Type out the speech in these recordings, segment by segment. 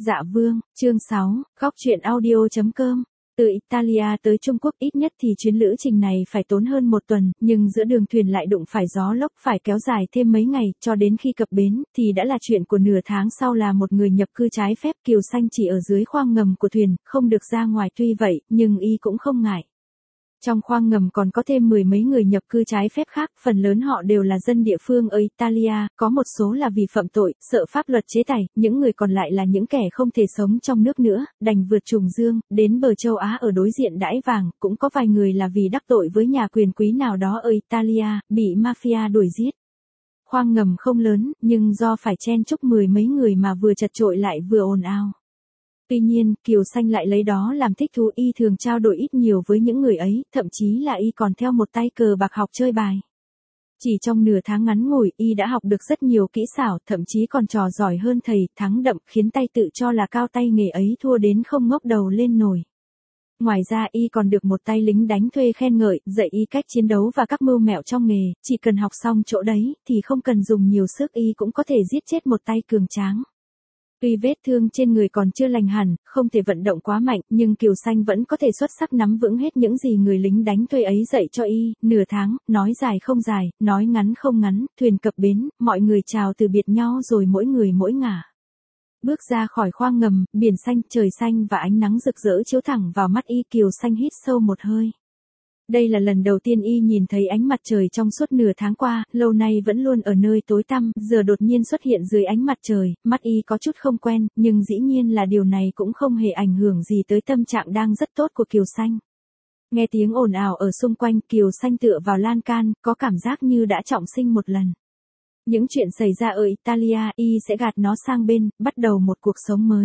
Dạ vương, chương 6, góc truyện audio.com. Từ Italia tới Trung Quốc ít nhất thì chuyến lữ trình này phải tốn hơn một tuần, nhưng giữa đường thuyền lại đụng phải gió lốc phải kéo dài thêm mấy ngày, cho đến khi cập bến, thì đã là chuyện của nửa tháng sau. Là một người nhập cư trái phép, Kiều Xanh chỉ ở dưới khoang ngầm của thuyền, không được ra ngoài. Tuy vậy, nhưng y cũng không ngại. Trong khoang ngầm còn có thêm mười mấy người nhập cư trái phép khác, phần lớn họ đều là dân địa phương ở Italia, có một số là vì phạm tội, sợ pháp luật chế tài, những người còn lại là những kẻ không thể sống trong nước nữa, đành vượt trùng dương, đến bờ châu Á ở đối diện Đãi Vàng, cũng có vài người là vì đắc tội với nhà quyền quý nào đó ở Italia, bị mafia đuổi giết. Khoang ngầm không lớn, nhưng do phải chen chúc mười mấy người mà vừa chật chội lại vừa ồn ào. Tuy nhiên, Kiều Xanh lại lấy đó làm thích thú, y thường trao đổi ít nhiều với những người ấy, thậm chí là y còn theo một tay cờ bạc học chơi bài. Chỉ trong nửa tháng ngắn ngủi, y đã học được rất nhiều kỹ xảo, thậm chí còn trò giỏi hơn thầy, thắng đậm, khiến tay tự cho là cao tay nghề ấy thua đến không ngóc đầu lên nổi. Ngoài ra y còn được một tay lính đánh thuê khen ngợi, dạy y cách chiến đấu và các mưu mẹo trong nghề, chỉ cần học xong chỗ đấy, thì không cần dùng nhiều sức y cũng có thể giết chết một tay cường tráng. Tuy vết thương trên người còn chưa lành hẳn, không thể vận động quá mạnh, nhưng Kiều Xanh vẫn có thể xuất sắc nắm vững hết những gì người lính đánh thuê ấy dạy cho y. Nửa tháng, nói dài không dài, nói ngắn không ngắn, thuyền cập bến, mọi người chào từ biệt nhau rồi mỗi người mỗi ngả. Bước ra khỏi khoang ngầm, biển xanh, trời xanh và ánh nắng rực rỡ chiếu thẳng vào mắt y. Kiều Xanh hít sâu một hơi. Đây là lần đầu tiên y nhìn thấy ánh mặt trời trong suốt nửa tháng qua, lâu nay vẫn luôn ở nơi tối tăm, giờ đột nhiên xuất hiện dưới ánh mặt trời, mắt y có chút không quen, nhưng dĩ nhiên là điều này cũng không hề ảnh hưởng gì tới tâm trạng đang rất tốt của Kiều Xanh. Nghe tiếng ồn ào ở xung quanh, Kiều Xanh tựa vào lan can, có cảm giác như đã trọng sinh một lần. Những chuyện xảy ra ở Italia, y sẽ gạt nó sang bên, bắt đầu một cuộc sống mới.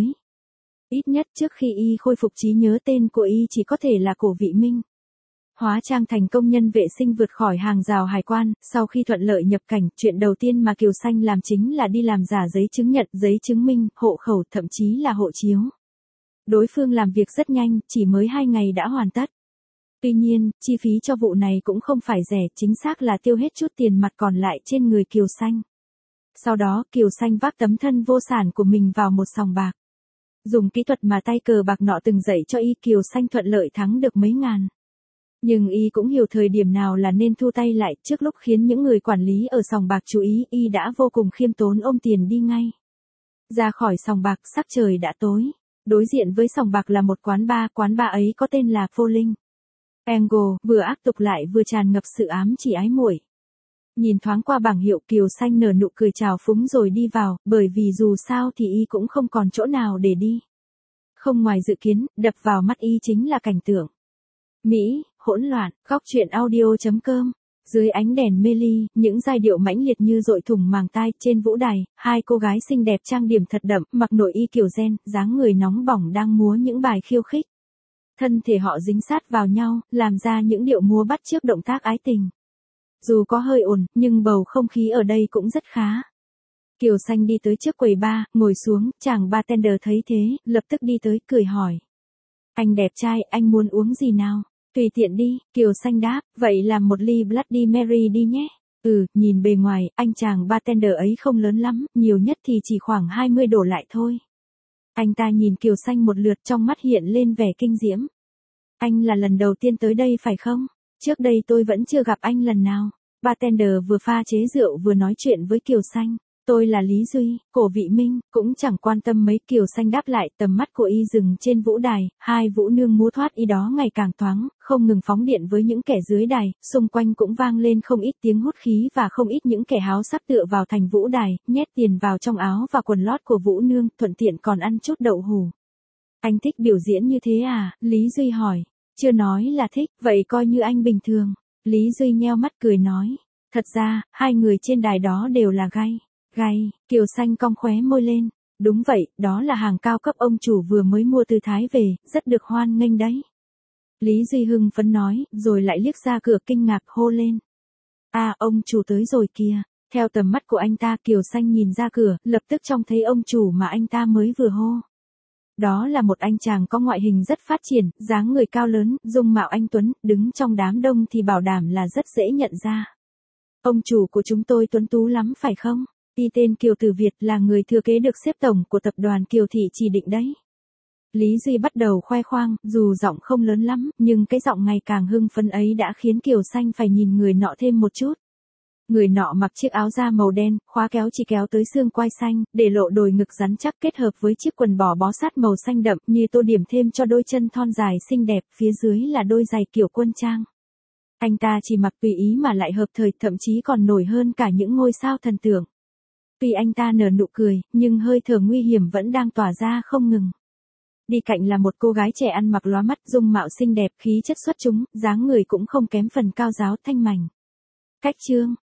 Ít nhất trước khi y khôi phục trí nhớ, tên của y chỉ có thể là Cổ Vị Minh. Hóa trang thành công nhân vệ sinh vượt khỏi hàng rào hải quan, sau khi thuận lợi nhập cảnh, chuyện đầu tiên mà Kiều Xanh làm chính là đi làm giả giấy chứng nhận, giấy chứng minh, hộ khẩu, thậm chí là hộ chiếu. Đối phương làm việc rất nhanh, chỉ mới 2 ngày đã hoàn tất. Tuy nhiên, chi phí cho vụ này cũng không phải rẻ, chính xác là tiêu hết chút tiền mặt còn lại trên người Kiều Xanh. Sau đó, Kiều Xanh vác tấm thân vô sản của mình vào một sòng bạc. Dùng kỹ thuật mà tay cờ bạc nọ từng dạy cho y, Kiều Xanh thuận lợi thắng được mấy ngàn. Nhưng y cũng hiểu thời điểm nào là nên thu tay lại, trước lúc khiến những người quản lý ở sòng bạc chú ý, y đã vô cùng khiêm tốn ôm tiền đi ngay. Ra khỏi sòng bạc, sắc trời đã tối. Đối diện với sòng bạc là một quán bar ấy có tên là Vô Linh. Angle, vừa ác tục lại vừa tràn ngập sự ám chỉ ái muội. Nhìn thoáng qua bảng hiệu, Kiều Xanh nở nụ cười chào phúng rồi đi vào, bởi vì dù sao thì y cũng không còn chỗ nào để đi. Không ngoài dự kiến, đập vào mắt y chính là cảnh tượng Mỹ, hỗn loạn, góc truyện audio.com. Dưới ánh đèn mê ly, những giai điệu mãnh liệt như dội thủng màng tai. Trên vũ đài, hai cô gái xinh đẹp trang điểm thật đậm, mặc nội y kiểu gen, dáng người nóng bỏng đang múa những bài khiêu khích. Thân thể họ dính sát vào nhau, làm ra những điệu múa bắt chước động tác ái tình. Dù có hơi ồn, nhưng bầu không khí ở đây cũng rất khá. Kiều Xanh đi tới trước quầy bar, ngồi xuống, chàng bartender thấy thế, lập tức đi tới, cười hỏi. Anh đẹp trai, anh muốn uống gì nào? Tùy tiện đi, Kiều Xanh đáp, vậy làm một ly Bloody Mary đi nhé. Nhìn bề ngoài, anh chàng bartender ấy không lớn lắm, nhiều nhất thì chỉ khoảng 20 đổ lại thôi. Anh ta nhìn Kiều Xanh một lượt, trong mắt hiện lên vẻ kinh diễm. Anh là lần đầu tiên tới đây phải không? Trước đây tôi vẫn chưa gặp anh lần nào. Bartender vừa pha chế rượu vừa nói chuyện với Kiều Xanh. Tôi là Lý Duy, Cổ Vị Minh, cũng chẳng quan tâm mấy. Kiều Xanh đáp lại, tầm mắt của y dừng trên vũ đài, hai vũ nương múa thoát y đó ngày càng thoáng, không ngừng phóng điện với những kẻ dưới đài, xung quanh cũng vang lên không ít tiếng hút khí và không ít những kẻ háo sắc tựa vào thành vũ đài, nhét tiền vào trong áo và quần lót của vũ nương, thuận tiện còn ăn chút đậu hủ. Anh thích biểu diễn như thế à? Lý Duy hỏi. Chưa nói là thích, vậy coi như anh bình thường. Lý Duy nheo mắt cười nói. Thật ra, hai người trên đài đó đều là gay. Kiều Xanh cong khóe môi lên. Đúng vậy, đó là hàng cao cấp ông chủ vừa mới mua từ Thái về, rất được hoan nghênh đấy. Lý Duy hưng phấn nói, rồi lại liếc ra cửa kinh ngạc hô lên. À, ông chủ tới rồi kìa. Theo tầm mắt của anh ta, Kiều Xanh nhìn ra cửa, lập tức trông thấy ông chủ mà anh ta mới vừa hô. Đó là một anh chàng có ngoại hình rất phát triển, dáng người cao lớn, dung mạo anh tuấn, đứng trong đám đông thì bảo đảm là rất dễ nhận ra. Ông chủ của chúng tôi tuấn tú lắm phải không? Y tên Kiều Tử Việt là người thừa kế được xếp tổng của tập đoàn Kiều Thị chỉ định đấy. Lý Duy bắt đầu khoe khoang, dù giọng không lớn lắm, nhưng cái giọng ngày càng hưng phấn ấy đã khiến Kiều Xanh phải nhìn người nọ thêm một chút. Người nọ mặc chiếc áo da màu đen, khóa kéo chỉ kéo tới xương quai xanh, để lộ đồi ngực rắn chắc kết hợp với chiếc quần bò bó sát màu xanh đậm như tô điểm thêm cho đôi chân thon dài xinh đẹp, phía dưới là đôi giày kiểu quân trang. Anh ta chỉ mặc tùy ý mà lại hợp thời, thậm chí còn nổi hơn cả những ngôi sao thần tượng. Tuy anh ta nở nụ cười, nhưng hơi thở nguy hiểm vẫn đang tỏa ra không ngừng. Đi cạnh là một cô gái trẻ ăn mặc lóa mắt, dung mạo xinh đẹp, khí chất xuất chúng, dáng người cũng không kém phần cao ráo thanh mảnh. Khách trương,